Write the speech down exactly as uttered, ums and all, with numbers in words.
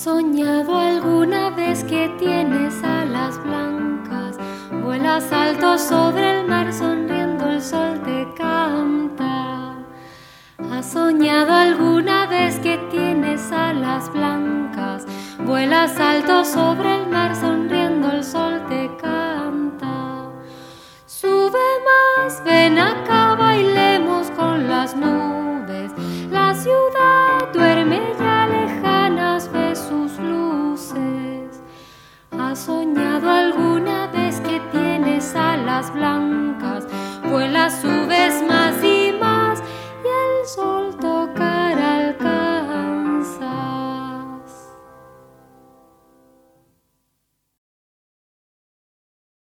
soñado alguna vez que tienes alas blancas? Vuelas alto sobre el mar, sonriendo el sol te canta. ¿Has soñado alguna vez que tienes alas blancas? Vuelas alto sobre el mar, sonriendo el sol te canta. Sube más, ven acá, bailemos con las nubes. La ciudad duerme ya, lejanas ve sus luces. ¿Has soñado alguna vez que tienes alas blancas? Vuelas, subes más.